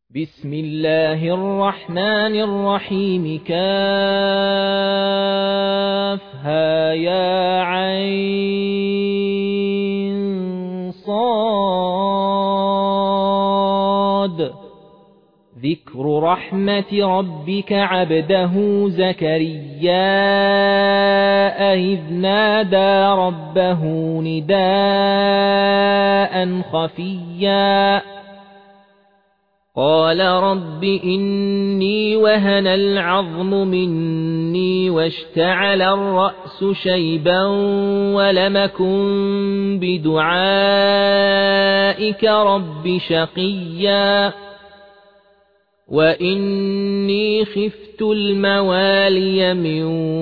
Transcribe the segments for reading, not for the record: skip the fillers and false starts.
بسم الله الرحمن الرحيم كافها يا عين صاد ذكر رحمة ربك عبده زكريا إذ نادى ربه نداء خفيا قال رب إني وهن العظم مني واشتعل الرأس شيبا ولم أكن بدعائك رب شقيا وإني خفت الموالي من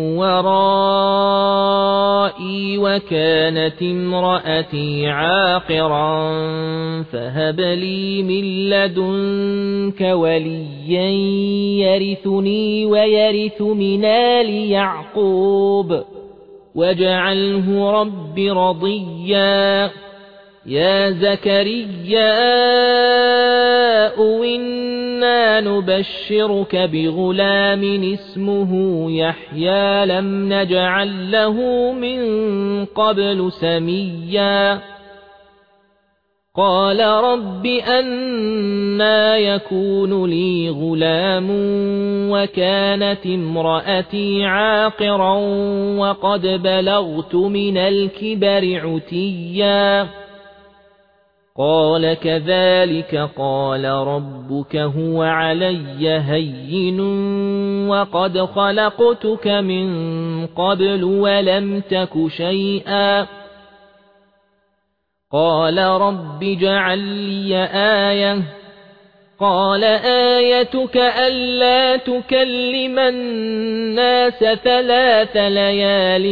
ورائي وكانت امرأتي عاقرا فهب لي من لدنك وليا يرثني ويرث من آل يعقوب واجعله رب رضيا يا زكريا إنا نبشرك بغلام اسمه يحيى لم نجعل له من قبل سميا قال رب أنى يكون لي غلام وكانت امرأتي عاقرا وقد بلغت من الكبر عتيا قال كذلك قال ربك هو علي هين وقد خلقتك من قبل ولم تك شيئا قال رب اجعل لي آية قال آيتك ألا تكلم الناس 3 ليال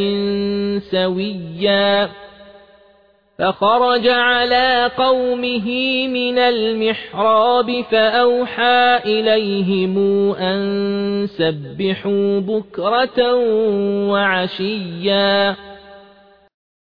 سويا فخرج على قومه من المحراب فأوحى إليهم أن سبحوا بكرة وعشيا